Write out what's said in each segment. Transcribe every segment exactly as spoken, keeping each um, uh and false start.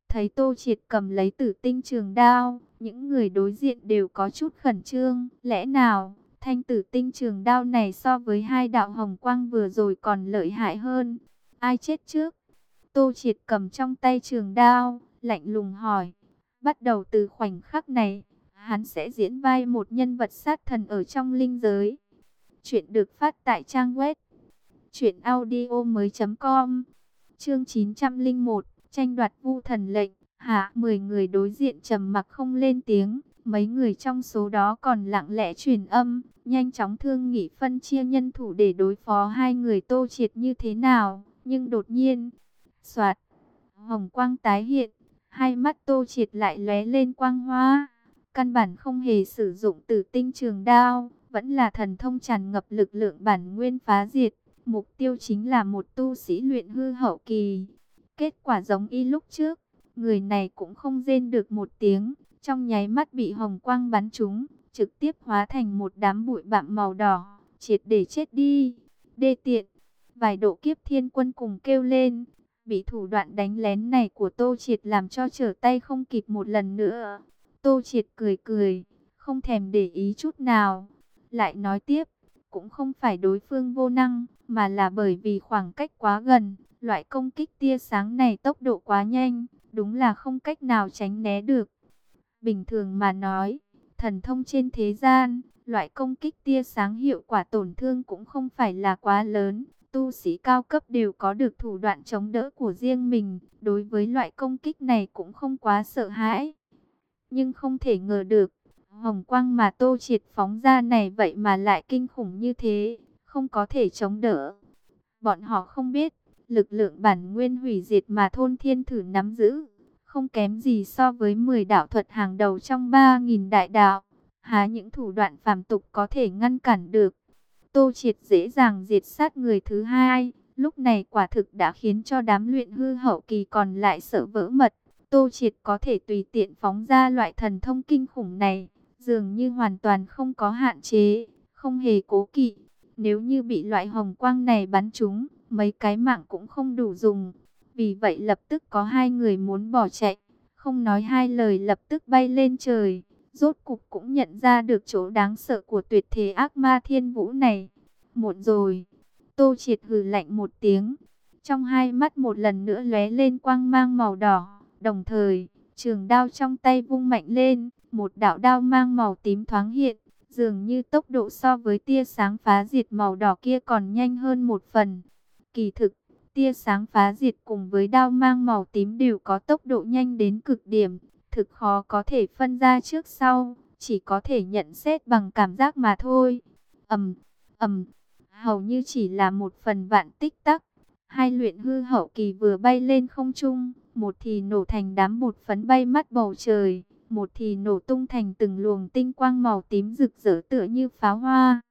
Thấy Tô Triệt cầm lấy Tử Tinh trường đao, những người đối diện đều có chút khẩn trương. Lẽ nào thanh Tử Tinh trường đao này so với hai đạo hồng quang vừa rồi còn lợi hại hơn? Ai chết trước? Tô Triệt cầm trong tay trường đao, lạnh lùng hỏi. Bắt đầu từ khoảnh khắc này, hắn sẽ diễn vai một nhân vật sát thần ở trong linh giới. Chuyện được phát tại trang web truyện audio mới chấm com. Chương chín trăm lẻ một, tranh đoạt Vu Thần lệnh. Hạ, mười người đối diện trầm mặc không lên tiếng, mấy người trong số đó còn lặng lẽ truyền âm, nhanh chóng thương nghị phân chia nhân thủ để đối phó hai người Tô Triệt như thế nào. Nhưng đột nhiên, soạt, hồng quang tái hiện, hai mắt Tô Triệt lại lóe lên quang hoa. Căn bản không hề sử dụng Tử Tinh trường đao, vẫn là thần thông tràn ngập lực lượng bản nguyên phá diệt. Mục tiêu chính là một tu sĩ luyện hư hậu kỳ. Kết quả giống y lúc trước, người này cũng không rên được một tiếng, trong nháy mắt bị hồng quang bắn trúng, trực tiếp hóa thành một đám bụi bặm màu đỏ, triệt để chết đi. Đê tiện, vài độ kiếp thiên quân cùng kêu lên. Bị thủ đoạn đánh lén này của Tô Triệt làm cho trở tay không kịp một lần nữa. Tô Triệt cười cười, không thèm để ý chút nào. Lại nói tiếp, cũng không phải đối phương vô năng, mà là bởi vì khoảng cách quá gần. Loại công kích tia sáng này tốc độ quá nhanh, đúng là không cách nào tránh né được. Bình thường mà nói, thần thông trên thế gian, loại công kích tia sáng hiệu quả tổn thương cũng không phải là quá lớn. Tu sĩ cao cấp đều có được thủ đoạn chống đỡ của riêng mình, đối với loại công kích này cũng không quá sợ hãi. Nhưng không thể ngờ được, hồng quang mà Tô Triệt phóng ra này vậy mà lại kinh khủng như thế, không có thể chống đỡ. Bọn họ không biết, lực lượng bản nguyên hủy diệt mà Thôn Thiên Thử nắm giữ, không kém gì so với mười đạo thuật hàng đầu trong ba nghìn đại đạo. Há những thủ đoạn phàm tục có thể ngăn cản được. Tô Triệt dễ dàng diệt sát người thứ hai, lúc này quả thực đã khiến cho đám luyện hư hậu kỳ còn lại sợ vỡ mật. Tô Triệt có thể tùy tiện phóng ra loại thần thông kinh khủng này, dường như hoàn toàn không có hạn chế, không hề cố kỵ. Nếu như bị loại hồng quang này bắn trúng, mấy cái mạng cũng không đủ dùng. Vì vậy lập tức có hai người muốn bỏ chạy, không nói hai lời lập tức bay lên trời. Rốt cục cũng nhận ra được chỗ đáng sợ của tuyệt thế ác ma thiên vũ này. Muộn rồi. Tô Triệt hừ lạnh một tiếng. Trong hai mắt một lần nữa lóe lên quang mang màu đỏ. Đồng thời, trường đao trong tay vung mạnh lên. Một đạo đao mang màu tím thoáng hiện. Dường như tốc độ so với tia sáng phá diệt màu đỏ kia còn nhanh hơn một phần. Kỳ thực, tia sáng phá diệt cùng với đao mang màu tím đều có tốc độ nhanh đến cực điểm. Thực khó có thể phân ra trước sau, chỉ có thể nhận xét bằng cảm giác mà thôi. Ầm, ầm, hầu như chỉ là một phần vạn tích tắc. Hai luyện hư hậu kỳ vừa bay lên không trung, một thì nổ thành đám bột phấn bay mắt bầu trời, một thì nổ tung thành từng luồng tinh quang màu tím rực rỡ tựa như pháo hoa.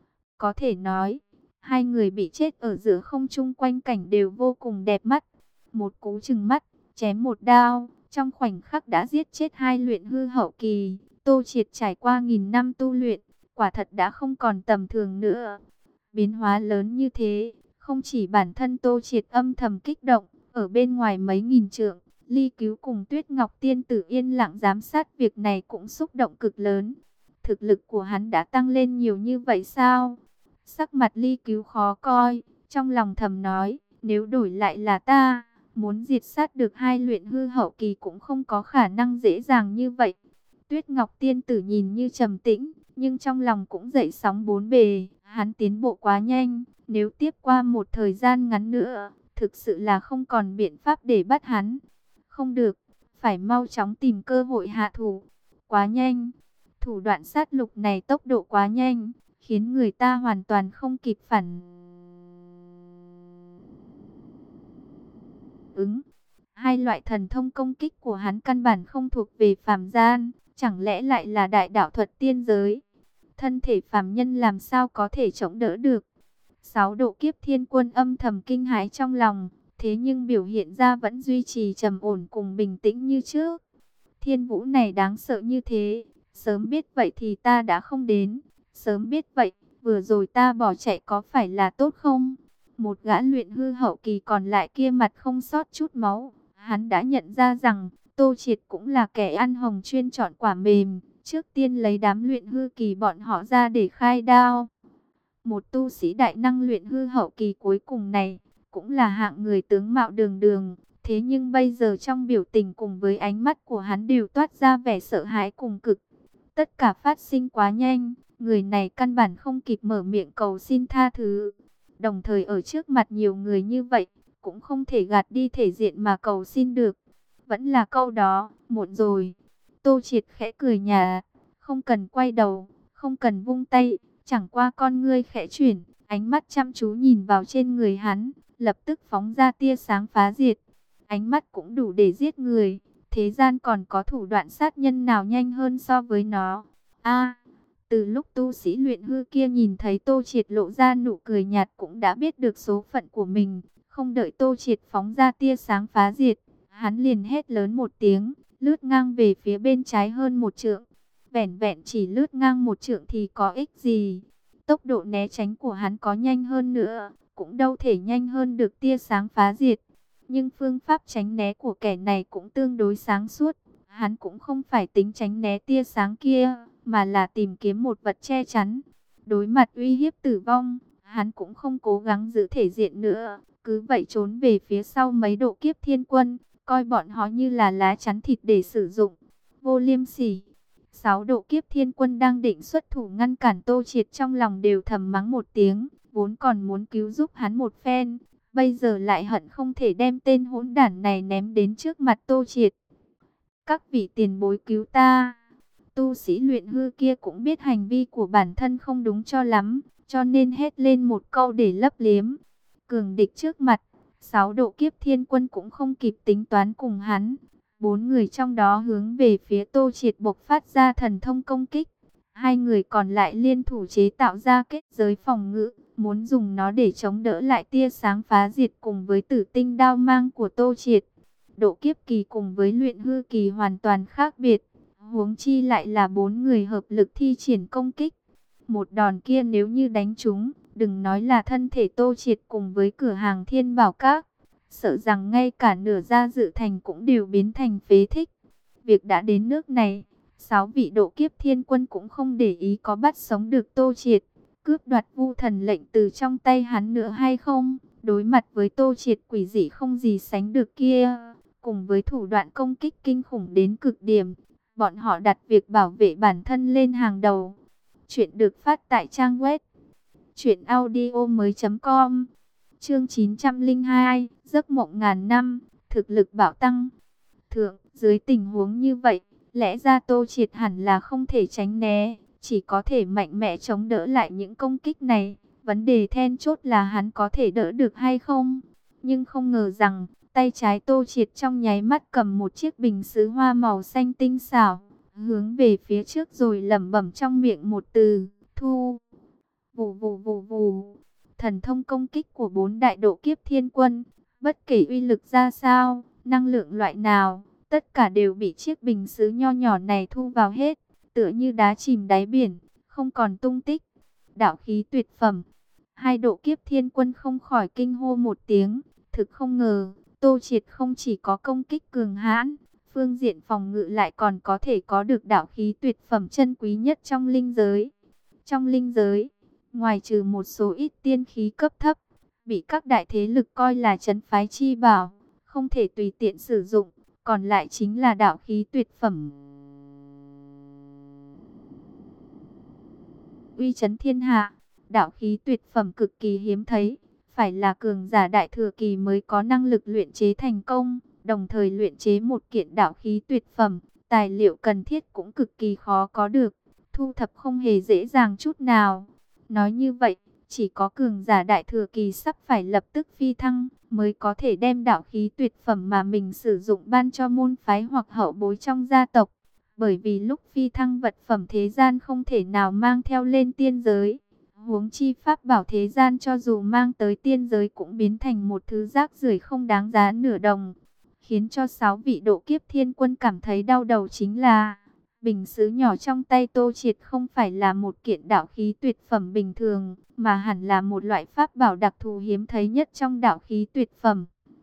Có thể nói, hai người bị chết ở giữa không trung quanh cảnh đều vô cùng đẹp mắt. Một cú chừng mắt, chém một đao, trong khoảnh khắc đã giết chết hai luyện hư hậu kỳ. Tô Triệt trải qua nghìn năm tu luyện, quả thật đã không còn tầm thường nữa. Biến hóa lớn như thế, không chỉ bản thân Tô Triệt âm thầm kích động, ở bên ngoài mấy nghìn trượng, Ly Cứu cùng Tuyết Ngọc Tiên Tử yên lặng giám sát việc này cũng xúc động cực lớn. Thực lực của hắn đã tăng lên nhiều như vậy sao? Sắc mặt Ly Cứu khó coi, trong lòng thầm nói, nếu đổi lại là ta, muốn diệt sát được hai luyện hư hậu kỳ cũng không có khả năng dễ dàng như vậy. Tuyết Ngọc Tiên Tử nhìn như trầm tĩnh, nhưng trong lòng cũng dậy sóng bốn bề. Hắn tiến bộ quá nhanh, nếu tiếp qua một thời gian ngắn nữa, thực sự là không còn biện pháp để bắt hắn. Không được, phải mau chóng tìm cơ hội hạ thủ. Quá nhanh, thủ đoạn sát lục này tốc độ quá nhanh, khiến người ta hoàn toàn không kịp phản ứng. Hai loại thần thông công kích của hắn căn bản không thuộc về phàm gian, chẳng lẽ lại là đại đạo thuật tiên giới? Thân thể phàm nhân làm sao có thể chống đỡ được? Sáu độ kiếp thiên quân âm thầm kinh hãi trong lòng, thế nhưng biểu hiện ra vẫn duy trì trầm ổn cùng bình tĩnh như trước. Thiên vũ này đáng sợ như thế, sớm biết vậy thì ta đã không đến, sớm biết vậy, vừa rồi ta bỏ chạy có phải là tốt không? Một gã luyện hư hậu kỳ còn lại kia mặt không sót chút máu, Hắn đã nhận ra rằng Tô Triệt cũng là kẻ ăn hồng chuyên chọn quả mềm, trước tiên lấy đám luyện hư kỳ bọn họ ra để khai đao. Một tu sĩ đại năng luyện hư hậu kỳ cuối cùng này, cũng là hạng người tướng mạo đường đường, thế nhưng bây giờ trong biểu tình cùng với ánh mắt của hắn đều toát ra vẻ sợ hãi cùng cực. Tất cả phát sinh quá nhanh, người này căn bản không kịp mở miệng cầu xin tha thứ. Đồng thời ở trước mặt nhiều người như vậy, cũng không thể gạt đi thể diện mà cầu xin được. Vẫn là câu đó, muộn rồi. Tô Triệt khẽ cười nhạt, không cần quay đầu, không cần vung tay, chẳng qua con ngươi khẽ chuyển, ánh mắt chăm chú nhìn vào trên người hắn, lập tức phóng ra tia sáng phá diệt. Ánh mắt cũng đủ để giết người, thế gian còn có thủ đoạn sát nhân nào nhanh hơn so với nó. A, từ lúc tu sĩ luyện hư kia nhìn thấy Tô Triệt lộ ra nụ cười nhạt cũng đã biết được số phận của mình, không đợi Tô Triệt phóng ra tia sáng phá diệt, hắn liền hét lớn một tiếng, lướt ngang về phía bên trái hơn một trượng. Vẻn vẹn chỉ lướt ngang một trượng thì có ích gì? Tốc độ né tránh của hắn có nhanh hơn nữa, cũng đâu thể nhanh hơn được tia sáng phá diệt. Nhưng phương pháp tránh né của kẻ này cũng tương đối sáng suốt. Hắn cũng không phải tính tránh né tia sáng kia, mà là tìm kiếm một vật che chắn. Đối mặt uy hiếp tử vong, hắn cũng không cố gắng giữ thể diện nữa, cứ vậy trốn về phía sau mấy độ kiếp thiên quân, coi bọn họ như là lá chắn thịt để sử dụng. Vô liêm sỉ. Sáu độ kiếp thiên quân đang định xuất thủ ngăn cản Tô Triệt, trong lòng đều thầm mắng một tiếng, vốn còn muốn cứu giúp hắn một phen, bây giờ lại hận không thể đem tên hỗn đản này ném đến trước mặt Tô Triệt. Các vị tiền bối cứu ta. Tu sĩ luyện hư kia cũng biết hành vi của bản thân không đúng cho lắm, cho nên hét lên một câu để lấp liếm. Cường địch trước mặt, sáu độ kiếp thiên quân cũng không kịp tính toán cùng hắn. Bốn người trong đó hướng về phía Tô Triệt bộc phát ra thần thông công kích. Hai người còn lại liên thủ chế tạo ra kết giới phòng ngự, muốn dùng nó để chống đỡ lại tia sáng phá diệt cùng với tử tinh đao mang của Tô Triệt. Độ kiếp kỳ cùng với luyện hư kỳ hoàn toàn khác biệt, huống chi lại là bốn người hợp lực thi triển công kích. Một đòn kia nếu như đánh trúng, đừng nói là thân thể Tô Triệt cùng với cửa hàng Thiên Bảo Các, sợ rằng ngay cả nửa gia dự thành cũng đều biến thành phế tích. Việc đã đến nước này, sáu vị độ kiếp thiên quân cũng không để ý có bắt sống được Tô Triệt, cướp đoạt vu thần lệnh từ trong tay hắn nữa hay không. Đối mặt với Tô Triệt quỷ dị không gì sánh được kia, cùng với thủ đoạn công kích kinh khủng đến cực điểm, bọn họ đặt việc bảo vệ bản thân lên hàng đầu. Chuyện được phát tại trang web truyện audio mới chấm com. Chương chín trăm lẻ hai, giấc mộng ngàn năm, thực lực bạo tăng. Thượng, dưới tình huống như vậy, lẽ ra Tô Triệt hẳn là không thể tránh né, chỉ có thể mạnh mẽ chống đỡ lại những công kích này. Vấn đề then chốt là hắn có thể đỡ được hay không. Nhưng không ngờ rằng, tay trái Tô Triệt trong nháy mắt cầm một chiếc bình sứ hoa màu xanh tinh xảo, hướng về phía trước rồi lẩm bẩm trong miệng một từ, thu. Vù vù vù vù. Thần thông công kích của bốn đại độ kiếp thiên quân, bất kể uy lực ra sao, năng lượng loại nào, tất cả đều bị chiếc bình sứ nho nhỏ này thu vào hết, tựa như đá chìm đáy biển, không còn tung tích. Đạo khí tuyệt phẩm. Hai độ kiếp thiên quân không khỏi kinh hô một tiếng, thực không ngờ, Tô Triệt không chỉ có công kích cường hãn, phương diện phòng ngự lại còn có thể có được đạo khí tuyệt phẩm chân quý nhất trong linh giới. Trong linh giới, ngoài trừ một số ít tiên khí cấp thấp, bị các đại thế lực coi là trấn phái chi bảo, không thể tùy tiện sử dụng, còn lại chính là đạo khí tuyệt phẩm. Uy chấn thiên hạ, đạo khí tuyệt phẩm cực kỳ hiếm thấy, phải là cường giả đại thừa kỳ mới có năng lực luyện chế thành công, đồng thời luyện chế một kiện đạo khí tuyệt phẩm, tài liệu cần thiết cũng cực kỳ khó có được, thu thập không hề dễ dàng chút nào. Nói như vậy, chỉ có cường giả đại thừa kỳ sắp phải lập tức phi thăng, mới có thể đem đạo khí tuyệt phẩm mà mình sử dụng ban cho môn phái hoặc hậu bối trong gia tộc. Bởi vì lúc phi thăng vật phẩm thế gian không thể nào mang theo lên tiên giới. Huống chi pháp bảo thế gian cho dù mang tới tiên giới cũng biến thành một thứ rác rưởi không đáng giá nửa đồng. Khiến cho sáu vị độ kiếp thiên quân cảm thấy đau đầu chính là bình sứ nhỏ trong tay Tô Triệt không phải là một kiện đạo khí tuyệt phẩm bình thường, mà hẳn là một loại pháp bảo đặc thù hiếm thấy nhất trong đạo khí tuyệt phẩm.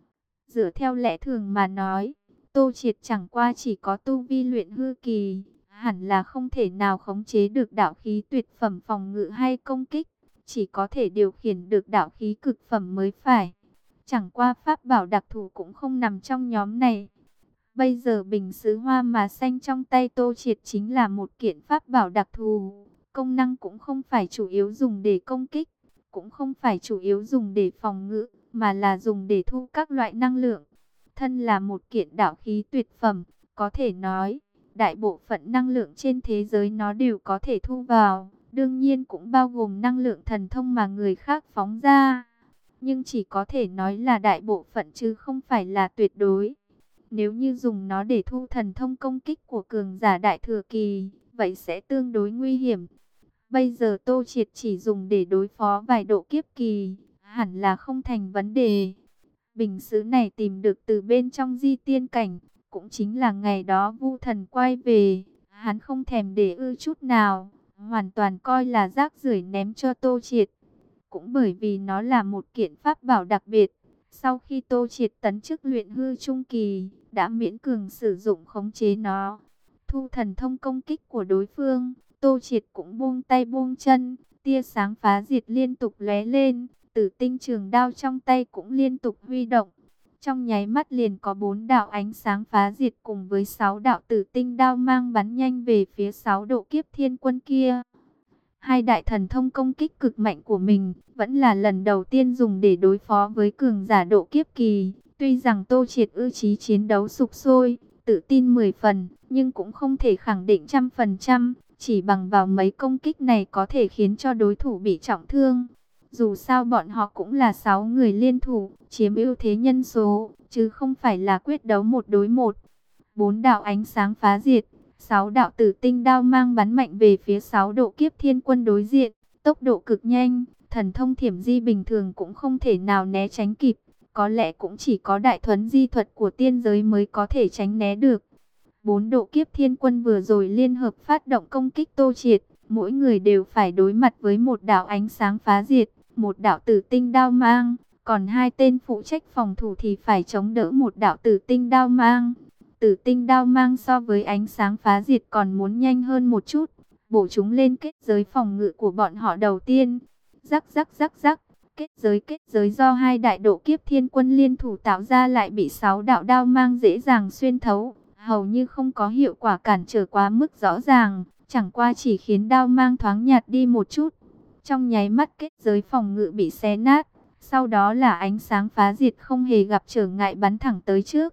Dựa theo lẽ thường mà nói, Tô Triệt chẳng qua chỉ có tu vi luyện hư kỳ, hẳn là không thể nào khống chế được đạo khí tuyệt phẩm phòng ngự hay công kích, chỉ có thể điều khiển được đạo khí cực phẩm mới phải. Chẳng qua pháp bảo đặc thù cũng không nằm trong nhóm này. Bây giờ bình sứ hoa mà xanh trong tay Tô Triệt chính là một kiện pháp bảo đặc thù, công năng cũng không phải chủ yếu dùng để công kích, cũng không phải chủ yếu dùng để phòng ngự, mà là dùng để thu các loại năng lượng. Thân là một kiện đạo khí tuyệt phẩm, có thể nói, đại bộ phận năng lượng trên thế giới nó đều có thể thu vào, đương nhiên cũng bao gồm năng lượng thần thông mà người khác phóng ra. Nhưng chỉ có thể nói là đại bộ phận chứ không phải là tuyệt đối. Nếu như dùng nó để thu thần thông công kích của cường giả đại thừa kỳ, vậy sẽ tương đối nguy hiểm. Bây giờ Tô Triệt chỉ dùng để đối phó vài độ kiếp kỳ, hẳn là không thành vấn đề. Bình sứ này tìm được từ bên trong di tiên cảnh, cũng chính là ngày đó Vu Thần quay về, hắn không thèm để ư chút nào, hoàn toàn coi là rác rưởi ném cho Tô Triệt. Cũng bởi vì nó là một kiện pháp bảo đặc biệt, sau khi Tô Triệt tấn chức luyện hư trung kỳ, đã miễn cường sử dụng khống chế nó. Thu thần thông công kích của đối phương, Tô Triệt cũng buông tay buông chân, tia sáng phá diệt liên tục lóe lên, tử tinh trường đao trong tay cũng liên tục huy động. Trong nháy mắt liền có bốn đạo ánh sáng phá diệt cùng với sáu đạo tử tinh đao mang bắn nhanh về phía sáu độ kiếp thiên quân kia. Hai đại thần thông công kích cực mạnh của mình, vẫn là lần đầu tiên dùng để đối phó với cường giả độ kiếp kỳ. Tuy rằng Tô Triệt ư chí chiến đấu sục sôi, tự tin mười phần, nhưng cũng không thể khẳng định trăm phần trăm, chỉ bằng vào mấy công kích này có thể khiến cho đối thủ bị trọng thương. Dù sao bọn họ cũng là sáu người liên thủ, chiếm ưu thế nhân số, chứ không phải là quyết đấu một đối một. Bốn đạo ánh sáng phá diệt, sáu đạo tử tinh đao mang bắn mạnh về phía sáu độ kiếp thiên quân đối diện, tốc độ cực nhanh, thần thông thiểm di bình thường cũng không thể nào né tránh kịp, có lẽ cũng chỉ có đại thuấn di thuật của tiên giới mới có thể tránh né được. Bốn độ kiếp thiên quân vừa rồi liên hợp phát động công kích Tô Triệt, mỗi người đều phải đối mặt với một đạo ánh sáng phá diệt, một đạo tử tinh đao mang, còn hai tên phụ trách phòng thủ thì phải chống đỡ một đạo tử tinh đao mang. Tử tinh đao mang so với ánh sáng phá diệt còn muốn nhanh hơn một chút, bổ chúng lên kết giới phòng ngự của bọn họ đầu tiên. Rắc rắc rắc rắc, kết giới kết giới do hai đại độ kiếp thiên quân liên thủ tạo ra lại bị sáu đạo đao mang dễ dàng xuyên thấu, hầu như không có hiệu quả cản trở quá mức rõ ràng, chẳng qua chỉ khiến đao mang thoáng nhạt đi một chút. Trong nháy mắt kết giới phòng ngự bị xé nát, sau đó là ánh sáng phá diệt không hề gặp trở ngại bắn thẳng tới trước.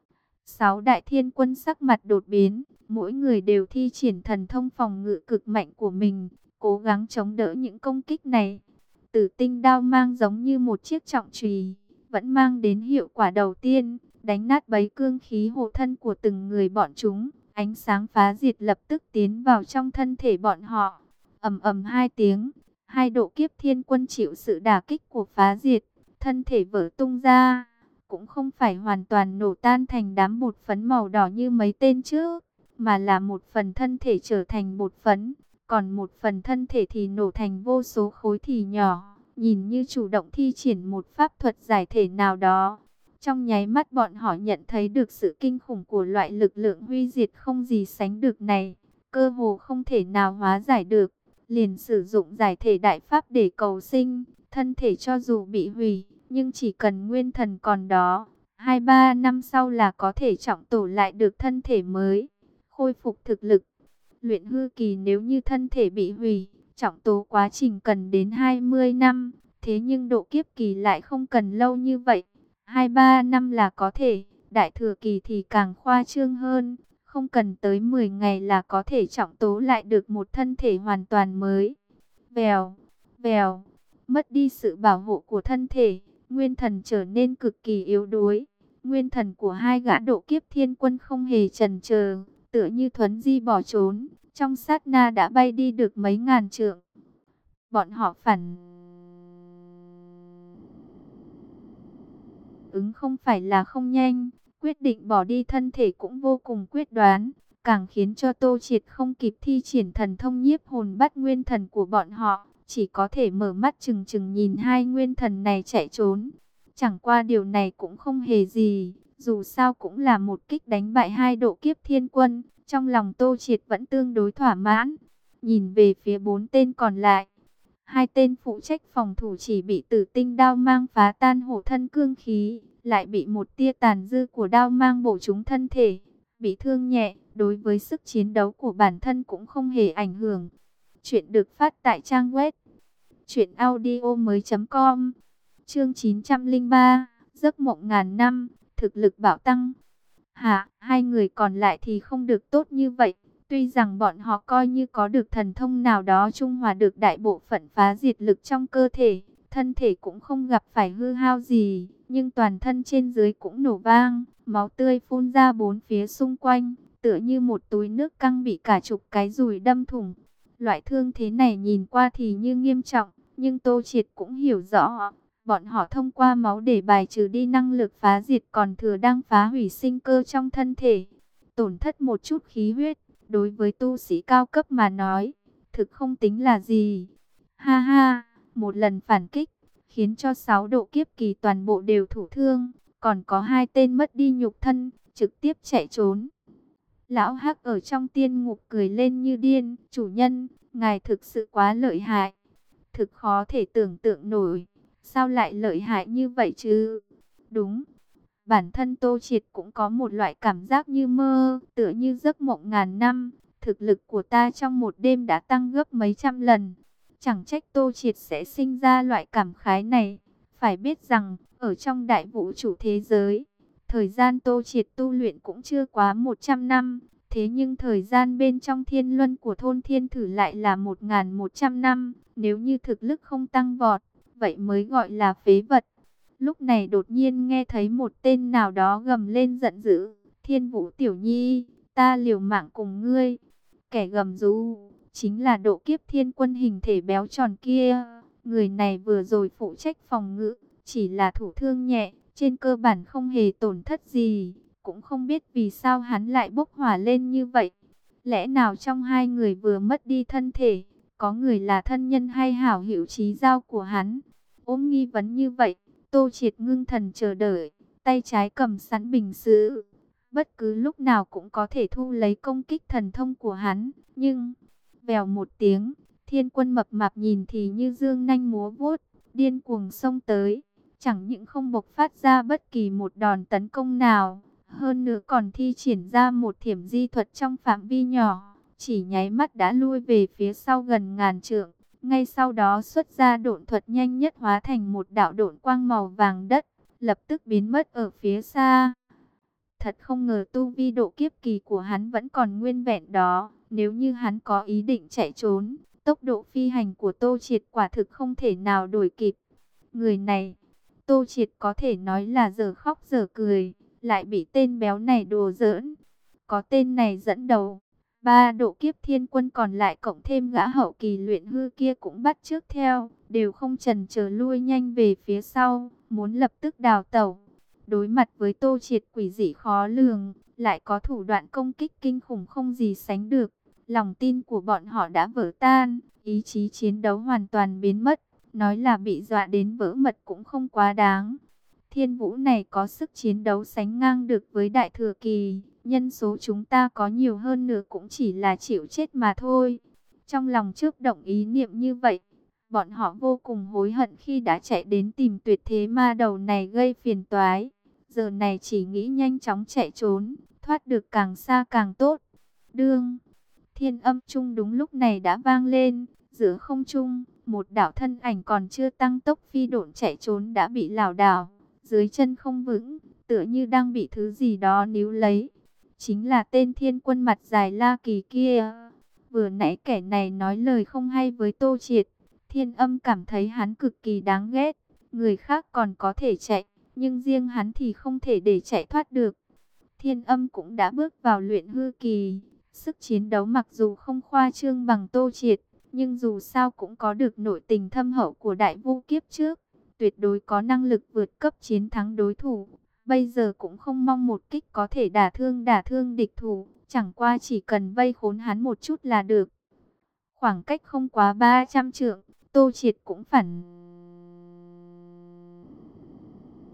Sáu đại thiên quân sắc mặt đột biến, mỗi người đều thi triển thần thông phòng ngự cực mạnh của mình, cố gắng chống đỡ những công kích này. Tử tinh đao mang giống như một chiếc trọng chùy, vẫn mang đến hiệu quả đầu tiên, đánh nát bấy cương khí hộ thân của từng người bọn chúng. Ánh sáng phá diệt lập tức tiến vào trong thân thể bọn họ. Ầm ầm hai tiếng, hai độ kiếp thiên quân chịu sự đả kích của phá diệt, thân thể vỡ tung ra. Cũng không phải hoàn toàn nổ tan thành đám bột phấn màu đỏ như mấy tên trước, mà là một phần thân thể trở thành bột phấn, còn một phần thân thể thì nổ thành vô số khối thì nhỏ, nhìn như chủ động thi triển một pháp thuật giải thể nào đó. Trong nháy mắt bọn họ nhận thấy được sự kinh khủng của loại lực lượng huy diệt không gì sánh được này, cơ hồ không thể nào hóa giải được, liền sử dụng giải thể đại pháp để cầu sinh, thân thể cho dù bị hủy, nhưng chỉ cần nguyên thần còn đó, hai ba năm sau là có thể trọng tổ lại được thân thể mới, khôi phục thực lực. Luyện hư kỳ nếu như thân thể bị hủy, trọng tổ quá trình cần đến hai mươi năm, thế nhưng độ kiếp kỳ lại không cần lâu như vậy, hai ba năm là có thể, đại thừa kỳ thì càng khoa trương hơn, không cần tới mười ngày là có thể trọng tố lại được một thân thể hoàn toàn mới. Vèo, vèo, mất đi sự bảo hộ của thân thể, nguyên thần trở nên cực kỳ yếu đuối. Nguyên thần của hai gã độ kiếp thiên quân không hề chần chờ, tựa như thuấn di bỏ trốn, trong sát na đã bay đi được mấy ngàn trượng. Bọn họ phản ứng không phải là không nhanh, quyết định bỏ đi thân thể cũng vô cùng quyết đoán, càng khiến cho Tô Triệt không kịp thi triển thần thông nhiếp hồn bắt nguyên thần của bọn họ, chỉ có thể mở mắt trừng trừng nhìn hai nguyên thần này chạy trốn. Chẳng qua điều này cũng không hề gì, dù sao cũng là một kích đánh bại hai độ kiếp thiên quân. Trong lòng Tô Triệt vẫn tương đối thỏa mãn. Nhìn về phía bốn tên còn lại, hai tên phụ trách phòng thủ chỉ bị tử tinh đao mang phá tan hộ thân cương khí, lại bị một tia tàn dư của đao mang bổ trúng thân thể, bị thương nhẹ, đối với sức chiến đấu của bản thân cũng không hề ảnh hưởng. Chuyện được phát tại trang web truyện audio mới chấm com. Chương chín trăm lẻ ba, giấc mộng ngàn năm, thực lực bạo tăng. Hả, hai người còn lại thì không được tốt như vậy. Tuy rằng bọn họ coi như có được thần thông nào đó trung hòa được đại bộ phận phá diệt lực trong cơ thể, thân thể cũng không gặp phải hư hao gì, nhưng toàn thân trên dưới cũng nổ vang, máu tươi phun ra bốn phía xung quanh, tựa như một túi nước căng bị cả chục cái dùi đâm thủng. Loại thương thế này nhìn qua thì như nghiêm trọng, nhưng Tô Triệt cũng hiểu rõ, bọn họ thông qua máu để bài trừ đi năng lực phá diệt còn thừa đang phá hủy sinh cơ trong thân thể. Tổn thất một chút khí huyết, đối với tu sĩ cao cấp mà nói, thực không tính là gì. Ha ha, một lần phản kích, khiến cho sáu độ kiếp kỳ toàn bộ đều thụ thương, còn có hai tên mất đi nhục thân, trực tiếp chạy trốn. Lão Hắc ở trong tiên ngục cười lên như điên, chủ nhân, ngài thực sự quá lợi hại, thực khó thể tưởng tượng nổi, sao lại lợi hại như vậy chứ? Đúng. Bản thân Tô Triệt cũng có một loại cảm giác như mơ, tựa như giấc mộng ngàn năm. Thực lực của ta trong một đêm đã tăng gấp mấy trăm lần. Chẳng trách Tô Triệt sẽ sinh ra loại cảm khái này. Phải biết rằng, ở trong đại vũ trụ thế giới, thời gian Tô Triệt tu luyện cũng chưa quá một trăm năm. Thế nhưng thời gian bên trong thiên luân của thôn thiên thử lại là một nghìn một trăm năm. Nếu như thực lực không tăng vọt, vậy mới gọi là phế vật. Lúc này đột nhiên nghe thấy một tên nào đó gầm lên giận dữ. Thiên Vũ Tiểu Nhi, ta liều mạng cùng ngươi. Kẻ gầm rú chính là độ kiếp thiên quân hình thể béo tròn kia. Người này vừa rồi phụ trách phòng ngự, chỉ là thủ thương nhẹ, trên cơ bản không hề tổn thất gì. Cũng không biết vì sao hắn lại bốc hỏa lên như vậy. Lẽ nào trong hai người vừa mất đi thân thể, có người là thân nhân hay hảo hữu chí giao của hắn? Ôm nghi vấn như vậy, Tô Triệt ngưng thần chờ đợi, tay trái cầm sẵn bình sứ, bất cứ lúc nào cũng có thể thu lấy công kích thần thông của hắn. Nhưng, vèo một tiếng, thiên quân mập mạp nhìn thì như dương nanh múa vuốt, điên cuồng xông tới, chẳng những không bộc phát ra bất kỳ một đòn tấn công nào, hơn nữa còn thi triển ra một thiểm di thuật trong phạm vi nhỏ, chỉ nháy mắt đã lui về phía sau gần ngàn trượng. Ngay sau đó xuất ra độn thuật nhanh nhất hóa thành một đạo độn quang màu vàng đất, lập tức biến mất ở phía xa. Thật không ngờ tu vi độ kiếp kỳ của hắn vẫn còn nguyên vẹn đó. Nếu như hắn có ý định chạy trốn, tốc độ phi hành của Tô Triệt quả thực không thể nào đuổi kịp. Người này, Tô Triệt có thể nói là giờ khóc giờ cười, lại bị tên béo này đùa giỡn. Có tên này dẫn đầu, ba độ kiếp thiên quân còn lại cộng thêm gã hậu kỳ luyện hư kia cũng bắt chước theo, đều không chần chờ lui nhanh về phía sau, muốn lập tức đào tẩu. Đối mặt với Tô Triệt quỷ dị khó lường, lại có thủ đoạn công kích kinh khủng không gì sánh được, lòng tin của bọn họ đã vỡ tan, ý chí chiến đấu hoàn toàn biến mất, nói là bị dọa đến vỡ mật cũng không quá đáng. Thiên Vũ này có sức chiến đấu sánh ngang được với Đại Thừa Kỳ, nhân số chúng ta có nhiều hơn nữa cũng chỉ là chịu chết mà thôi. Trong lòng chớp động ý niệm như vậy, bọn họ vô cùng hối hận khi đã chạy đến tìm tuyệt thế ma đầu này gây phiền toái. Giờ này chỉ nghĩ nhanh chóng chạy trốn, thoát được càng xa càng tốt. Đương, thiên âm trung đúng lúc này đã vang lên, giữa không trung, một đạo thân ảnh còn chưa tăng tốc phi độn chạy trốn đã bị lảo đảo, dưới chân không vững, tựa như đang bị thứ gì đó níu lấy. Chính là tên thiên quân mặt dài La Kỳ kia. Vừa nãy kẻ này nói lời không hay với Tô Triệt, thiên âm cảm thấy hắn cực kỳ đáng ghét. Người khác còn có thể chạy, nhưng riêng hắn thì không thể để chạy thoát được. Thiên âm cũng đã bước vào luyện hư kỳ, sức chiến đấu mặc dù không khoa trương bằng Tô Triệt, nhưng dù sao cũng có được nội tình thâm hậu của đại vu kiếp trước, tuyệt đối có năng lực vượt cấp chiến thắng đối thủ. Bây giờ cũng không mong một kích có thể đả thương đả thương địch thủ, chẳng qua chỉ cần vây khốn hắn một chút là được. Khoảng cách không quá ba trăm trượng, Tô Triệt cũng phản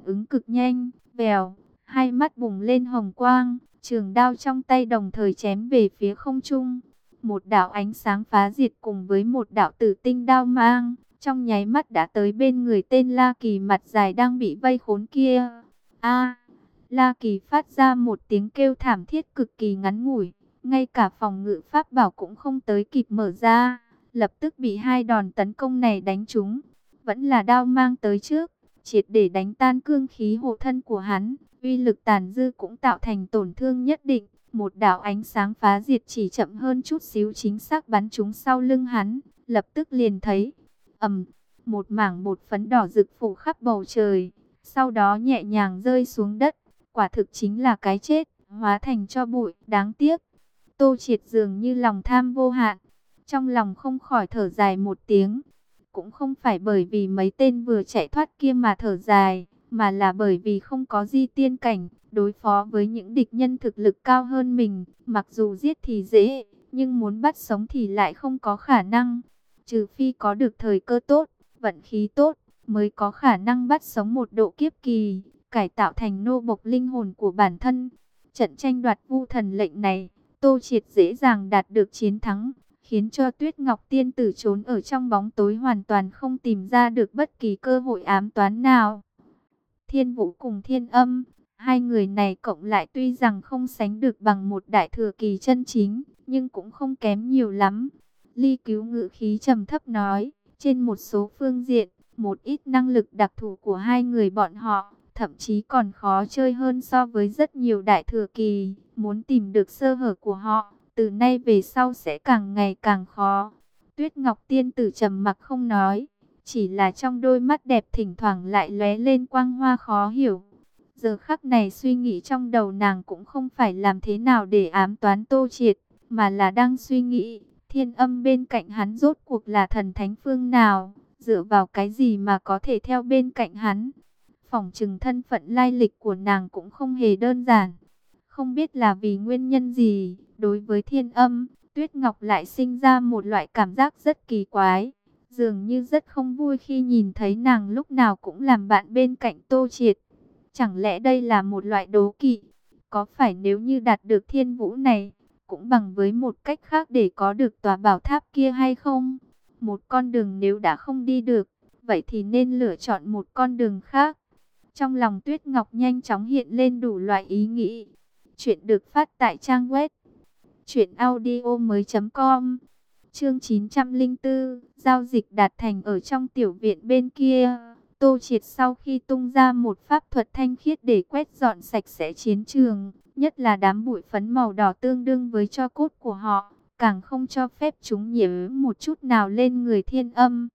ứng cực nhanh, vèo, hai mắt bùng lên hồng quang, trường đao trong tay đồng thời chém về phía không trung. Một đạo ánh sáng phá diệt cùng với một đạo tử tinh đao mang, trong nháy mắt đã tới bên người tên La Kỳ mặt dài đang bị vây khốn kia. A! La Kỳ phát ra một tiếng kêu thảm thiết cực kỳ ngắn ngủi, ngay cả phòng ngự pháp bảo cũng không tới kịp mở ra, lập tức bị hai đòn tấn công này đánh trúng. Vẫn là đao mang tới trước, triệt để đánh tan cương khí hộ thân của hắn, uy lực tàn dư cũng tạo thành tổn thương nhất định. Một đạo ánh sáng phá diệt chỉ chậm hơn chút xíu chính xác bắn trúng sau lưng hắn, lập tức liền thấy ầm, một mảng bột phấn đỏ rực phủ khắp bầu trời, sau đó nhẹ nhàng rơi xuống đất. Quả thực chính là cái chết, hóa thành tro bụi, đáng tiếc. Tô Triệt dường như lòng tham vô hạn, trong lòng không khỏi thở dài một tiếng. Cũng không phải bởi vì mấy tên vừa chạy thoát kia mà thở dài, mà là bởi vì không có di tiên cảnh, đối phó với những địch nhân thực lực cao hơn mình, mặc dù giết thì dễ, nhưng muốn bắt sống thì lại không có khả năng. Trừ phi có được thời cơ tốt, vận khí tốt, mới có khả năng bắt sống một độ kiếp kỳ, cải tạo thành nô bộc linh hồn của bản thân. Trận tranh đoạt vu thần lệnh này, Tô Triệt dễ dàng đạt được chiến thắng, khiến cho Tuyết Ngọc Tiên Tử trốn ở trong bóng tối hoàn toàn không tìm ra được bất kỳ cơ hội ám toán nào. Thiên Vũ cùng Thiên Âm, hai người này cộng lại tuy rằng không sánh được bằng một đại thừa kỳ chân chính, nhưng cũng không kém nhiều lắm. Ly Cứu ngữ khí trầm thấp nói, trên một số phương diện, một ít năng lực đặc thù của hai người bọn họ, thậm chí còn khó chơi hơn so với rất nhiều đại thừa kỳ. Muốn tìm được sơ hở của họ, từ nay về sau sẽ càng ngày càng khó. Tuyết Ngọc Tiên Tử trầm mặc không nói, chỉ là trong đôi mắt đẹp thỉnh thoảng lại lóe lên quang hoa khó hiểu. Giờ khắc này suy nghĩ trong đầu nàng cũng không phải làm thế nào để ám toán Tô Triệt, mà là đang suy nghĩ, Thiên Âm bên cạnh hắn rốt cuộc là thần thánh phương nào, dựa vào cái gì mà có thể theo bên cạnh hắn. Phỏng chừng thân phận lai lịch của nàng cũng không hề đơn giản. Không biết là vì nguyên nhân gì, đối với Thiên Âm, Tuyết Ngọc lại sinh ra một loại cảm giác rất kỳ quái. Dường như rất không vui khi nhìn thấy nàng lúc nào cũng làm bạn bên cạnh Tô Triệt. Chẳng lẽ đây là một loại đố kỵ? Có phải nếu như đạt được thiên vũ này, cũng bằng với một cách khác để có được tòa bảo tháp kia hay không? Một con đường nếu đã không đi được, vậy thì nên lựa chọn một con đường khác. Trong lòng Tuyết Ngọc nhanh chóng hiện lên đủ loại ý nghĩ. Chuyện được phát tại trang web truyện audio mới chấm com. Chương chín trăm lẻ bốn, giao dịch đạt thành ở trong tiểu viện bên kia. Tô Triệt sau khi tung ra một pháp thuật thanh khiết để quét dọn sạch sẽ chiến trường, nhất là đám bụi phấn màu đỏ tương đương với tro cốt của họ, càng không cho phép chúng nhiễm một chút nào lên người Thiên Âm.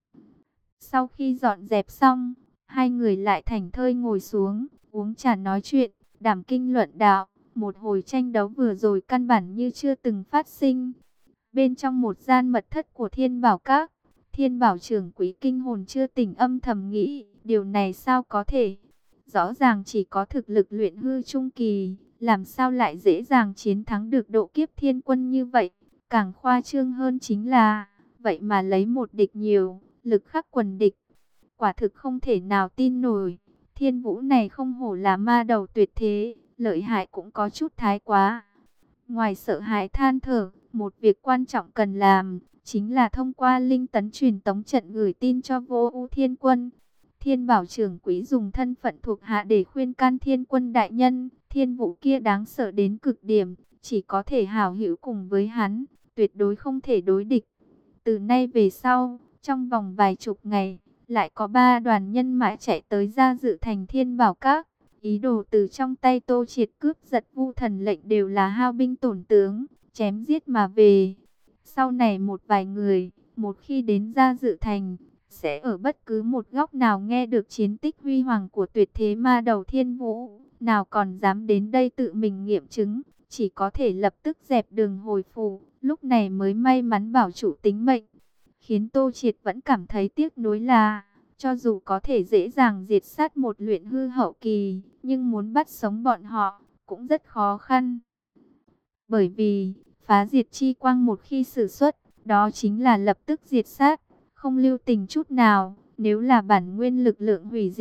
Sau khi dọn dẹp xong, hai người lại thảnh thơi ngồi xuống, uống trà nói chuyện, đàm kinh luận đạo. Một hồi tranh đấu vừa rồi căn bản như chưa từng phát sinh. Bên trong một gian mật thất của Thiên Bảo Các, Thiên Bảo trưởng quỹ kinh hồn chưa tỉnh âm thầm nghĩ, điều này sao có thể? Rõ ràng chỉ có thực lực luyện hư trung kỳ, làm sao lại dễ dàng chiến thắng được độ kiếp thiên quân như vậy? Càng khoa trương hơn chính là, vậy mà lấy một địch nhiều, lực khắc quần địch. Quả thực không thể nào tin nổi, Thiên Vũ này không hổ là ma đầu tuyệt thế, lợi hại cũng có chút thái quá. Ngoài sợ hãi than thở, một việc quan trọng cần làm, chính là thông qua linh tấn truyền tống trận gửi tin cho Vô Ưu Thiên Quân. Thiên Bảo trưởng quỹ dùng thân phận thuộc hạ để khuyên can Thiên Quân đại nhân, Thiên Vũ kia đáng sợ đến cực điểm, chỉ có thể hảo hữu cùng với hắn, tuyệt đối không thể đối địch. Từ nay về sau, trong vòng vài chục ngày, lại có ba đoàn nhân mã chạy tới Gia Dự thành Thiên Bảo Các. Ý đồ từ trong tay Tô Triệt cướp giật vu thần lệnh đều là hao binh tổn tướng, chém giết mà về. Sau này một vài người, một khi đến Gia Dự thành, sẽ ở bất cứ một góc nào nghe được chiến tích huy hoàng của tuyệt thế ma đầu Thiên Vũ, nào còn dám đến đây tự mình nghiệm chứng, chỉ có thể lập tức dẹp đường hồi phủ, lúc này mới may mắn bảo chủ tính mệnh. Khiến Tô Triệt vẫn cảm thấy tiếc nuối là, cho dù có thể dễ dàng diệt sát một luyện hư hậu kỳ, nhưng muốn bắt sống bọn họ cũng rất khó khăn. Bởi vì, phá diệt chi quang một khi sử xuất, đó chính là lập tức diệt sát, không lưu tình chút nào. Nếu là bản nguyên lực lượng hủy diệt,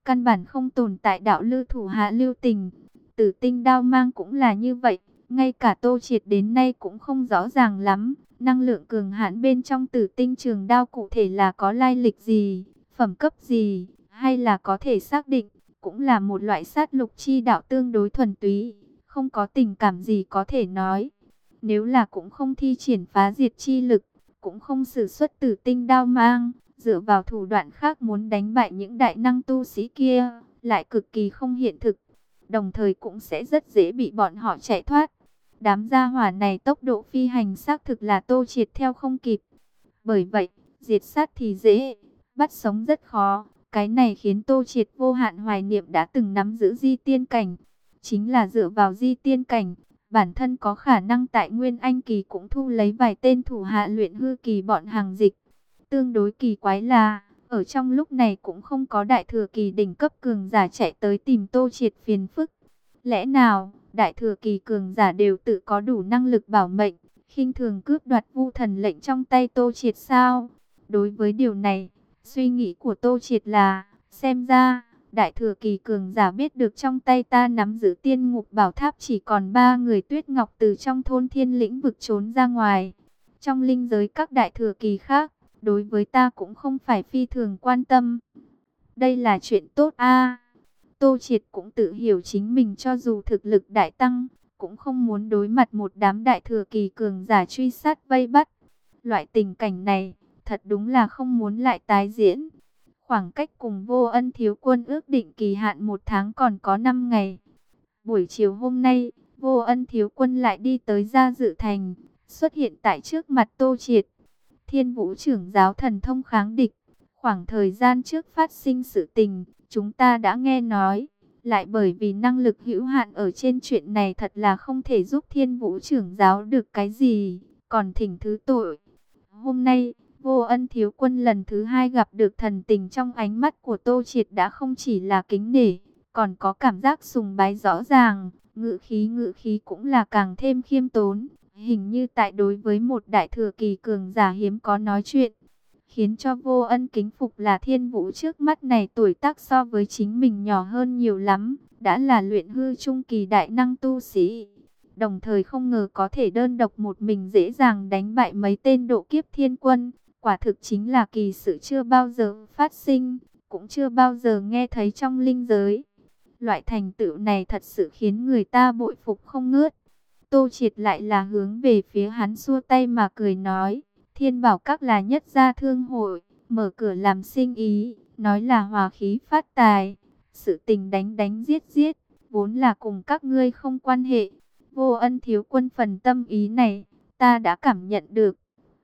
căn bản không tồn tại đạo lư thủ hạ lưu tình. Tử tinh đao mang cũng là như vậy, ngay cả Tô Triệt đến nay cũng không rõ ràng lắm, năng lượng cường hãn bên trong tử tinh trường đao cụ thể là có lai lịch gì, phẩm cấp gì, hay là có thể xác định, cũng là một loại sát lục chi đạo tương đối thuần túy, không có tình cảm gì có thể nói. Nếu là cũng không thi triển phá diệt chi lực, cũng không sử xuất tử tinh đao mang, dựa vào thủ đoạn khác muốn đánh bại những đại năng tu sĩ kia, lại cực kỳ không hiện thực, đồng thời cũng sẽ rất dễ bị bọn họ chạy thoát. Đám gia hỏa này tốc độ phi hành xác thực là Tô Triệt theo không kịp. Bởi vậy, diệt sát thì dễ, bắt sống rất khó. Cái này khiến Tô Triệt vô hạn hoài niệm đã từng nắm giữ di tiên cảnh. Chính là dựa vào di tiên cảnh, bản thân có khả năng tại Nguyên Anh Kỳ cũng thu lấy vài tên thủ hạ luyện hư kỳ bọn hàng dịch. Tương đối kỳ quái là, ở trong lúc này cũng không có đại thừa kỳ đỉnh cấp cường giả chạy tới tìm Tô Triệt phiền phức. Lẽ nào, đại thừa kỳ cường giả đều tự có đủ năng lực bảo mệnh, khinh thường cướp đoạt vu thần lệnh trong tay Tô Triệt sao? Đối với điều này, suy nghĩ của Tô Triệt là, xem ra, đại thừa kỳ cường giả biết được trong tay ta nắm giữ tiên ngục bảo tháp chỉ còn ba người Tuyết Ngọc từ trong thôn thiên lĩnh vực trốn ra ngoài. Trong linh giới các đại thừa kỳ khác, đối với ta cũng không phải phi thường quan tâm. Đây là chuyện tốt a. Tô Triệt cũng tự hiểu chính mình cho dù thực lực đại tăng, cũng không muốn đối mặt một đám đại thừa kỳ cường giả truy sát vây bắt. Loại tình cảnh này, thật đúng là không muốn lại tái diễn. Khoảng cách cùng Vô Ân thiếu quân ước định kỳ hạn một tháng còn có năm ngày. Buổi chiều hôm nay, Vô Ân thiếu quân lại đi tới Gia Dự Thành, xuất hiện tại trước mặt Tô Triệt. Thiên Vũ trưởng giáo thần thông kháng địch. Khoảng thời gian trước phát sinh sự tình, chúng ta đã nghe nói. Lại bởi vì năng lực hữu hạn ở trên chuyện này thật là không thể giúp Thiên Vũ trưởng giáo được cái gì. Còn thỉnh thứ tội. Hôm nay, Vô Ân thiếu quân lần thứ hai gặp được thần tình trong ánh mắt của Tô Triệt đã không chỉ là kính nể, còn có cảm giác sùng bái rõ ràng. Ngự khí ngự khí cũng là càng thêm khiêm tốn. Hình như tại đối với một đại thừa kỳ cường giả hiếm có nói chuyện. Khiến cho Vô Ân kính phục là Thiên Vũ trước mắt này tuổi tác so với chính mình nhỏ hơn nhiều lắm. Đã là luyện hư trung kỳ đại năng tu sĩ. Đồng thời không ngờ có thể đơn độc một mình dễ dàng đánh bại mấy tên độ kiếp thiên quân. Quả thực chính là kỳ sự chưa bao giờ phát sinh, cũng chưa bao giờ nghe thấy trong linh giới. Loại thành tựu này thật sự khiến người ta bội phục không ngớt. Tô Triệt lại là hướng về phía hắn xua tay mà cười nói, Thiên Bảo Các là nhất gia thương hội, mở cửa làm sinh ý, nói là hòa khí phát tài. Sự tình đánh đánh giết giết, vốn là cùng các ngươi không quan hệ. Vô Ân thiếu quân phần tâm ý này, ta đã cảm nhận được.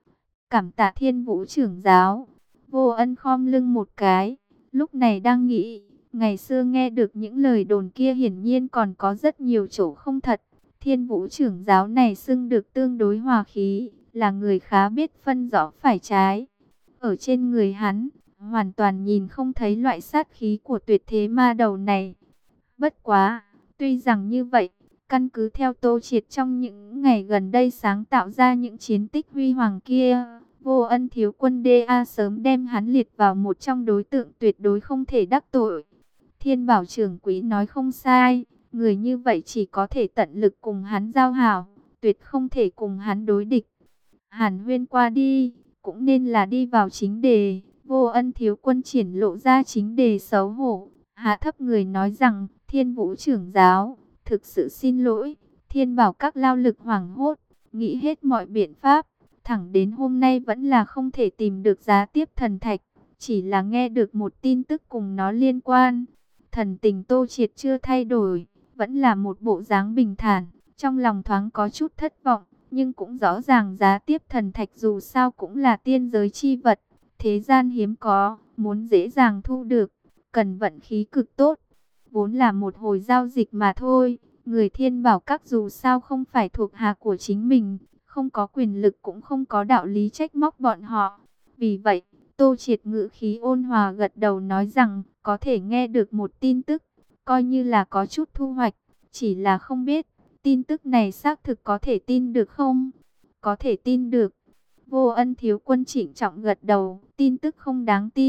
Cảm tạ Thiên Vũ trưởng giáo. Vô Ân khom lưng một cái, lúc này đang nghĩ, ngày xưa nghe được những lời đồn kia hiển nhiên còn có rất nhiều chỗ không thật. Thiên Vũ trưởng giáo này xưng được tương đối hòa khí, là người khá biết phân rõ phải trái. Ở trên người hắn, hoàn toàn nhìn không thấy loại sát khí của tuyệt thế ma đầu này. Bất quá, tuy rằng như vậy, căn cứ theo Tô Triệt trong những ngày gần đây sáng tạo ra những chiến tích huy hoàng kia, Vô Ân thiếu quân đê a sớm đem hắn liệt vào một trong đối tượng tuyệt đối không thể đắc tội. Thiên Bảo trưởng quỹ nói không sai, người như vậy chỉ có thể tận lực cùng hắn giao hảo, tuyệt không thể cùng hắn đối địch. Hàn huyên qua đi, cũng nên là đi vào chính đề. Vô Ân thiếu quân triển lộ ra chính đề xấu hổ, hạ thấp người nói rằng, Thiên Vũ trưởng giáo, thực sự xin lỗi, Thiên Bảo Các lao lực hoảng hốt, nghĩ hết mọi biện pháp, thẳng đến hôm nay vẫn là không thể tìm được giá tiếp thần thạch, chỉ là nghe được một tin tức cùng nó liên quan. Thần tình Tô Triệt chưa thay đổi, vẫn là một bộ dáng bình thản, trong lòng thoáng có chút thất vọng, nhưng cũng rõ ràng giá tiếp thần thạch dù sao cũng là tiên giới chi vật, thế gian hiếm có, muốn dễ dàng thu được, cần vận khí cực tốt. Vốn là một hồi giao dịch mà thôi, người Thiên Bảo Các dù sao không phải thuộc hạ của chính mình, không có quyền lực cũng không có đạo lý trách móc bọn họ. Vì vậy, Tô Triệt ngữ khí ôn hòa gật đầu nói rằng, có thể nghe được một tin tức, coi như là có chút thu hoạch, chỉ là không biết, tin tức này xác thực có thể tin được không? Có thể tin được. Vô Ân thiếu quân trịnh trọng gật đầu, tin tức không đáng tin,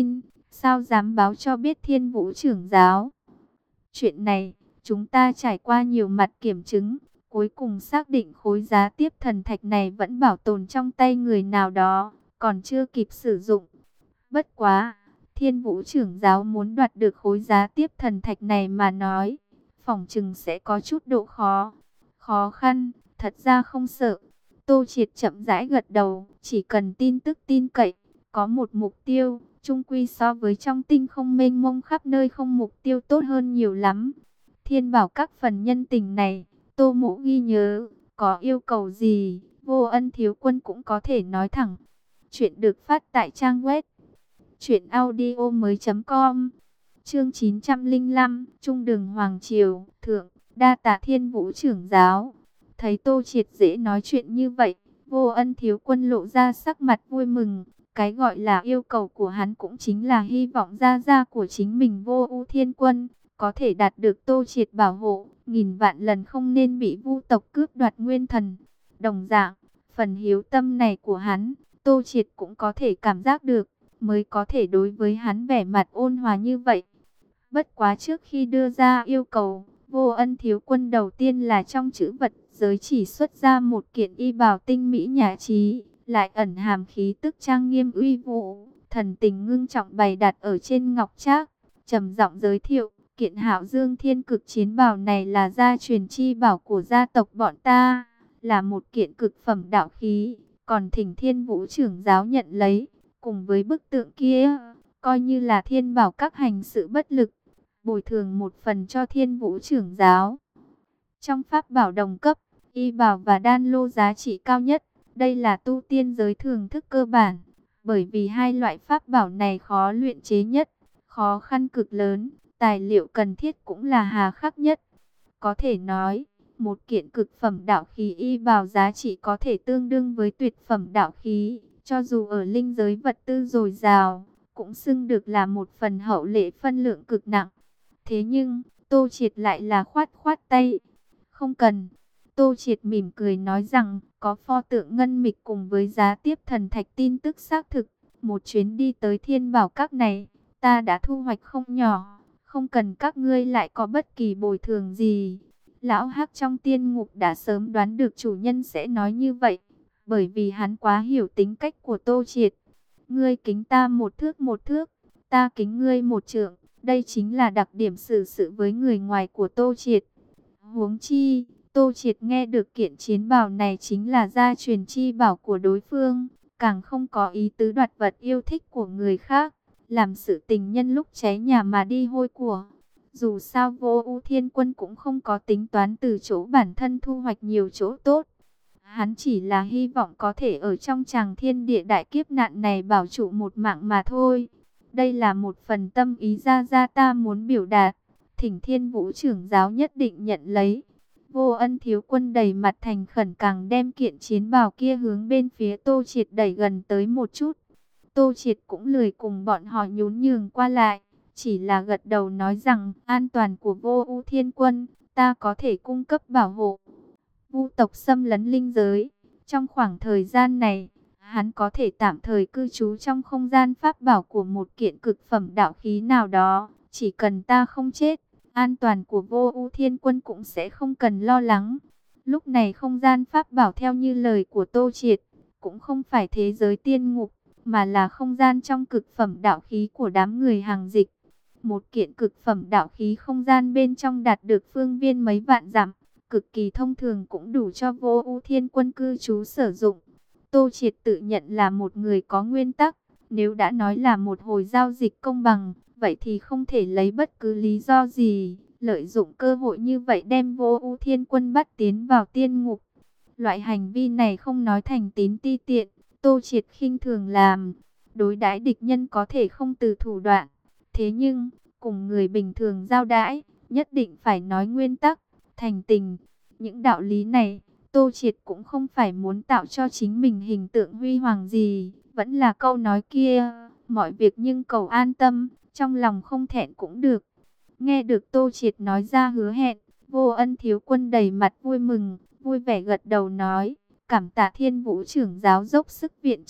sao dám báo cho biết Thiên Vũ trưởng giáo. Chuyện này, chúng ta trải qua nhiều mặt kiểm chứng, cuối cùng xác định khối giá tiếp thần thạch này vẫn bảo tồn trong tay người nào đó, còn chưa kịp sử dụng. Bất quá, Thiên Vũ trưởng giáo muốn đoạt được khối giá tiếp thần thạch này mà nói, phỏng chừng sẽ có chút độ khó. Khó khăn, thật ra không sợ. Tô Triệt chậm rãi gật đầu, chỉ cần tin tức tin cậy, có một mục tiêu, chung quy so với trong tinh không mênh mông khắp nơi không mục tiêu tốt hơn nhiều lắm. Thiên bảo các phần nhân tình này, Tô Mộ ghi nhớ, có yêu cầu gì, Vô Ân thiếu quân cũng có thể nói thẳng. Chuyện được phát tại trang web truyện audio mới chấm com. Chương chín trăm lẻ năm, Trung đường Hoàng Triều, Thượng, đa tạ Thiên Vũ trưởng giáo. Thấy Tô Triệt dễ nói chuyện như vậy, Vô Ân thiếu quân lộ ra sắc mặt vui mừng. Cái gọi là yêu cầu của hắn cũng chính là hy vọng gia gia của chính mình Vô Ưu Thiên Quân có thể đạt được Tô Triệt bảo hộ, nghìn vạn lần không nên bị Vu tộc cướp đoạt nguyên thần. Đồng dạng, phần hiếu tâm này của hắn, Tô Triệt cũng có thể cảm giác được, mới có thể đối với hắn vẻ mặt ôn hòa như vậy. Bất quá trước khi đưa ra yêu cầu, Vô Ân thiếu quân đầu tiên là trong chữ vật giới chỉ xuất ra một kiện y bào tinh mỹ nhã trí, lại ẩn hàm khí tức trang nghiêm uy vũ, thần tình ngưng trọng bày đặt ở trên ngọc trác, trầm giọng giới thiệu, kiện Hạo Dương Thiên Cực chiến bào này là gia truyền chi bảo của gia tộc bọn ta, là một kiện cực phẩm đạo khí, còn thỉnh Thiên Vũ trưởng giáo nhận lấy, cùng với bức tượng kia, coi như là thiên bảo các hành sự bất lực, bồi thường một phần cho Thiên Vũ trưởng giáo. Trong pháp bảo đồng cấp, y bảo và đan lô giá trị cao nhất, đây là tu tiên giới thưởng thức cơ bản, bởi vì hai loại pháp bảo này khó luyện chế nhất, khó khăn cực lớn, tài liệu cần thiết cũng là hà khắc nhất. Có thể nói, một kiện cực phẩm đạo khí y bào giá trị có thể tương đương với tuyệt phẩm đạo khí, cho dù ở linh giới vật tư dồi dào, cũng xưng được là một phần hậu lệ phân lượng cực nặng. Thế nhưng, Tô Triệt lại là khoát khoát tay, không cần. Tô Triệt mỉm cười nói rằng, có pho tượng ngân mịch cùng với giá tiếp thần thạch tin tức xác thực, một chuyến đi tới thiên bảo các này, ta đã thu hoạch không nhỏ, không cần các ngươi lại có bất kỳ bồi thường gì. Lão Hắc trong tiên ngục đã sớm đoán được chủ nhân sẽ nói như vậy, bởi vì hắn quá hiểu tính cách của Tô Triệt. Ngươi kính ta một thước một thước, ta kính ngươi một trượng, đây chính là đặc điểm xử sự với người ngoài của Tô Triệt. Huống chi, Tô Triệt nghe được kiện chiến bào này chính là gia truyền chi bảo của đối phương, càng không có ý tứ đoạt vật yêu thích của người khác, làm sự tình nhân lúc cháy nhà mà đi hôi của. Dù sao Vô Ưu Thiên Quân cũng không có tính toán từ chỗ bản thân thu hoạch nhiều chỗ tốt. Hắn chỉ là hy vọng có thể ở trong tràng thiên địa đại kiếp nạn này bảo trụ một mạng mà thôi. Đây là một phần tâm ý gia gia ta muốn biểu đạt, thỉnh Thiên Vũ trưởng giáo nhất định nhận lấy. Vô Ân thiếu quân đầy mặt thành khẩn, càng đem kiện chiến bào kia hướng bên phía Tô Triệt đẩy gần tới một chút. Tô Triệt cũng lười cùng bọn họ nhún nhường qua lại, chỉ là gật đầu nói rằng an toàn của Vô Ưu Thiên Quân, ta có thể cung cấp bảo hộ. Vu tộc xâm lấn linh giới, trong khoảng thời gian này, hắn có thể tạm thời cư trú trong không gian pháp bảo của một kiện cực phẩm đạo khí nào đó, chỉ cần ta không chết, an toàn của Vô Ưu Thiên Quân cũng sẽ không cần lo lắng. Lúc này không gian pháp bảo theo như lời của Tô Triệt, cũng không phải thế giới tiên ngục, mà là không gian trong cực phẩm đạo khí của đám người hàng dịch. Một kiện cực phẩm đạo khí không gian bên trong đạt được phương viên mấy vạn dặm, cực kỳ thông thường cũng đủ cho Vô Ưu Thiên Quân cư trú sử dụng. Tô Triệt tự nhận là một người có nguyên tắc, nếu đã nói là một hồi giao dịch công bằng, vậy thì không thể lấy bất cứ lý do gì, lợi dụng cơ hội như vậy đem Vô Ưu Thiên Quân bắt tiến vào tiên ngục. Loại hành vi này không nói thành tín ti tiện, Tô Triệt khinh thường làm. Đối đãi địch nhân có thể không từ thủ đoạn, thế nhưng, cùng người bình thường giao đãi, nhất định phải nói nguyên tắc, thành tình. Những đạo lý này, Tô Triệt cũng không phải muốn tạo cho chính mình hình tượng huy hoàng gì, vẫn là câu nói kia, mọi việc nhưng cầu an tâm, trong lòng không thẹn cũng được. Nghe được Tô Triệt nói ra hứa hẹn, Vô Ân thiếu quân đầy mặt vui mừng, vui vẻ gật đầu nói, cảm tạ Thiên Vũ trưởng giáo dốc sức viện trợ,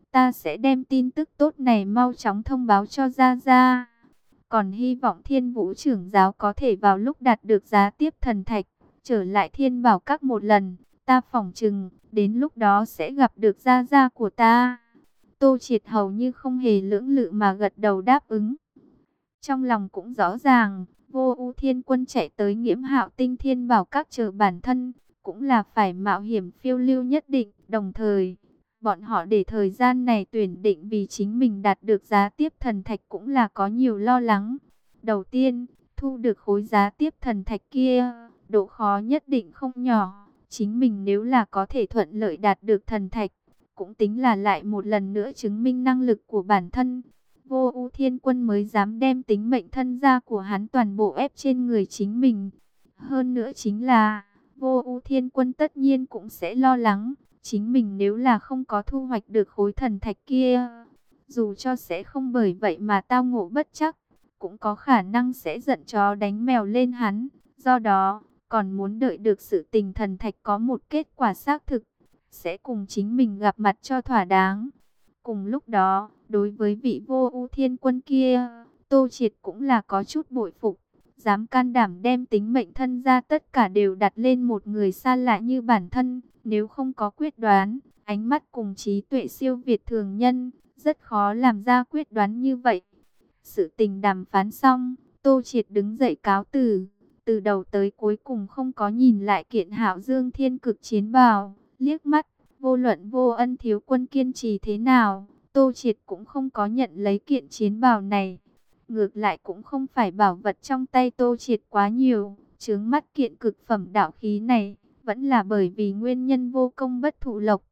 ta sẽ đem tin tức tốt này mau chóng thông báo cho Gia Gia. Còn hy vọng Thiên Vũ trưởng giáo có thể vào lúc đạt được giá tiếp thần thạch, trở lại Thiên Bảo Các một lần. Ta phỏng chừng, đến lúc đó sẽ gặp được Gia Gia của ta. Tô Triệt hầu như không hề lưỡng lự mà gật đầu đáp ứng. Trong lòng cũng rõ ràng, Vô Ưu Thiên Quân chạy tới Nghiễm Hạo Tinh Thiên Bảo Các chờ bản thân, cũng là phải mạo hiểm phiêu lưu nhất định. Đồng thời, bọn họ để thời gian này tuyển định vì chính mình đạt được giá tiếp thần thạch cũng là có nhiều lo lắng. Đầu tiên, thu được khối giá tiếp thần thạch kia, độ khó nhất định không nhỏ. Chính mình nếu là có thể thuận lợi đạt được thần thạch, cũng tính là lại một lần nữa chứng minh năng lực của bản thân. Vô Ưu Thiên Quân mới dám đem tính mệnh thân gia của hắn toàn bộ ép trên người chính mình. Hơn nữa chính là, Vô Ưu Thiên Quân tất nhiên cũng sẽ lo lắng, chính mình nếu là không có thu hoạch được khối thần thạch kia, dù cho sẽ không bởi vậy mà tao ngộ bất trắc, cũng có khả năng sẽ giận chó đánh mèo lên hắn. Do đó, còn muốn đợi được sự tình thần thạch có một kết quả xác thực, sẽ cùng chính mình gặp mặt cho thỏa đáng. Cùng lúc đó, đối với vị Vô Ưu Thiên Quân kia, Tô Triệt cũng là có chút bội phục, dám can đảm đem tính mệnh thân gia tất cả đều đặt lên một người xa lạ như bản thân. Nếu không có quyết đoán, ánh mắt cùng trí tuệ siêu việt thường nhân, rất khó làm ra quyết đoán như vậy. Sự tình đàm phán xong, Tô Triệt đứng dậy cáo từ, từ đầu tới cuối cùng không có nhìn lại kiện Hạo Dương Thiên Cực chiến bào, liếc mắt, vô luận Vô Ân thiếu quân kiên trì thế nào, Tô Triệt cũng không có nhận lấy kiện chiến bào này. Ngược lại cũng không phải bảo vật trong tay Tô Triệt quá nhiều, chướng mắt kiện cực phẩm đạo khí này, vẫn là bởi vì nguyên nhân vô công bất thụ lộc.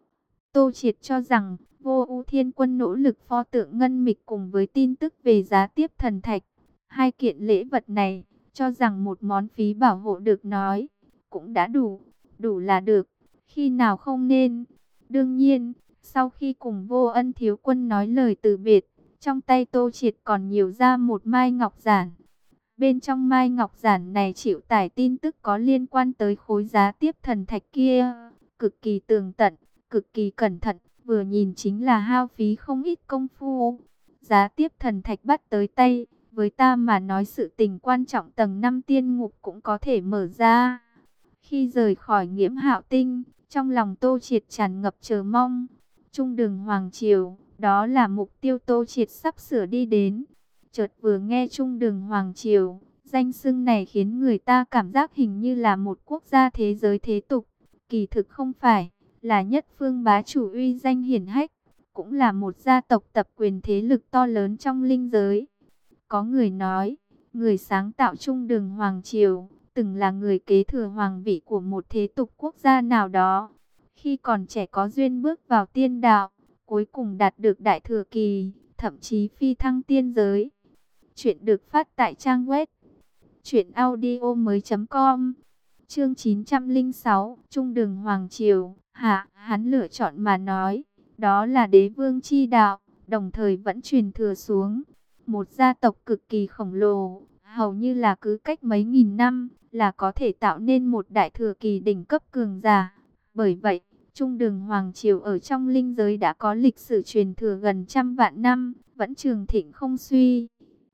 Tô Triệt cho rằng, Vô Ưu Thiên Quân nỗ lực pho tượng ngân mịch cùng với tin tức về giá tiếp thần thạch, hai kiện lễ vật này, cho rằng một món phí bảo hộ được nói, cũng đã đủ, đủ là được, khi nào không nên. Đương nhiên, sau khi cùng Vô Ân thiếu quân nói lời từ biệt, trong tay Tô Triệt còn nhiều ra một mai ngọc giản. Bên trong mai ngọc giản này chịu tải tin tức có liên quan tới khối giá tiếp thần thạch kia, cực kỳ tường tận, cực kỳ cẩn thận, vừa nhìn chính là hao phí không ít công phu. Giá tiếp thần thạch bắt tới tay, với ta mà nói sự tình quan trọng tầng năm tiên ngục cũng có thể mở ra. Khi rời khỏi Nghiễm Hạo Tinh, trong lòng Tô Triệt tràn ngập chờ mong. Trung đường Hoàng Triều, đó là mục tiêu Tô Triệt sắp sửa đi đến. Chợt vừa nghe Trung đường Hoàng Triều, danh xưng này khiến người ta cảm giác hình như là một quốc gia thế giới thế tục. Kỳ thực không phải, là nhất phương bá chủ uy danh hiển hách, cũng là một gia tộc tập quyền thế lực to lớn trong linh giới. Có người nói, người sáng tạo Trung đường Hoàng Triều, từng là người kế thừa hoàng vị của một thế tục quốc gia nào đó. Khi còn trẻ có duyên bước vào tiên đạo, cuối cùng đạt được đại thừa kỳ, thậm chí phi thăng tiên giới. Chuyện được phát tại trang web truyện audio mới chấm com. Chương chín trăm lẻ sáu, Trung đường Hoàng Triều. Hạ, hắn lựa chọn mà nói, đó là đế vương chi đạo, đồng thời vẫn truyền thừa xuống. Một gia tộc cực kỳ khổng lồ, hầu như là cứ cách mấy nghìn năm, là có thể tạo nên một đại thừa kỳ đỉnh cấp cường giả. Bởi vậy, Trung đường Hoàng Triều ở trong linh giới đã có lịch sử truyền thừa gần trăm vạn năm, vẫn trường thịnh không suy.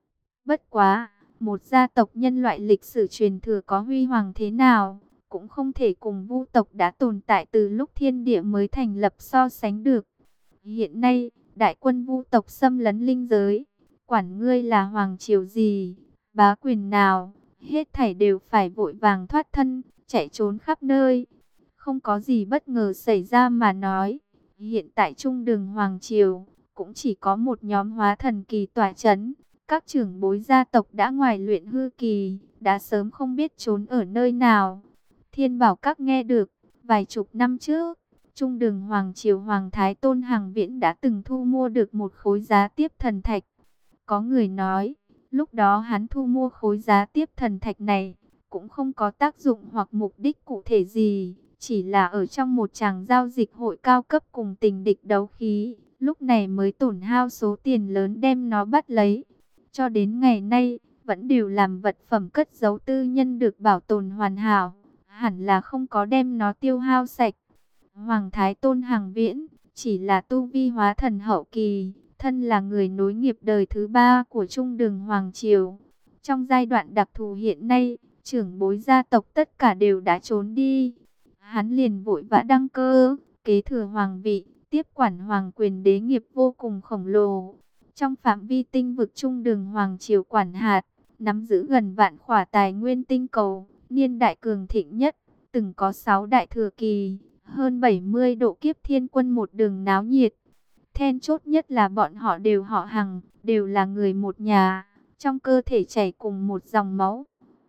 Bất quá, một gia tộc nhân loại lịch sử truyền thừa có huy hoàng thế nào, cũng không thể cùng Vu tộc đã tồn tại từ lúc thiên địa mới thành lập so sánh được. Hiện nay, đại quân Vu tộc xâm lấn linh giới, quản ngươi là hoàng triều gì, bá quyền nào, hết thảy đều phải vội vàng thoát thân, chạy trốn khắp nơi. Không có gì bất ngờ xảy ra mà nói, hiện tại Trung đường Hoàng Triều, cũng chỉ có một nhóm hóa thần kỳ tỏa chấn. Các trưởng bối gia tộc đã ngoài luyện hư kỳ, đã sớm không biết trốn ở nơi nào. Thiên Bảo Các nghe được, vài chục năm trước, Trung đường Hoàng Triều Hoàng Thái Tôn Hằng Viễn đã từng thu mua được một khối giá tiếp thần thạch. Có người nói, lúc đó hắn thu mua khối giá tiếp thần thạch này, cũng không có tác dụng hoặc mục đích cụ thể gì, chỉ là ở trong một tràng giao dịch hội cao cấp cùng tình địch đấu khí, lúc này mới tổn hao số tiền lớn đem nó bắt lấy. Cho đến ngày nay, vẫn đều làm vật phẩm cất giấu tư nhân được bảo tồn hoàn hảo, hẳn là không có đem nó tiêu hao sạch. Hoàng Thái Tôn Hằng Viễn, chỉ là tu vi hóa thần hậu kỳ, thân là người nối nghiệp đời thứ ba của Trung Đường Hoàng Triều. Trong giai đoạn đặc thù hiện nay, trưởng bối gia tộc tất cả đều đã trốn đi. Hắn liền vội vã đăng cơ, kế thừa hoàng vị, tiếp quản hoàng quyền đế nghiệp vô cùng khổng lồ. Trong phạm vi tinh vực Trung Đường Hoàng Triều quản hạt, nắm giữ gần vạn khỏa tài nguyên tinh cầu, niên đại cường thịnh nhất, từng có sáu đại thừa kỳ, hơn bảy mươi độ kiếp thiên quân một đường náo nhiệt. Then chốt nhất là bọn họ đều họ Hằng, đều là người một nhà, trong cơ thể chảy cùng một dòng máu.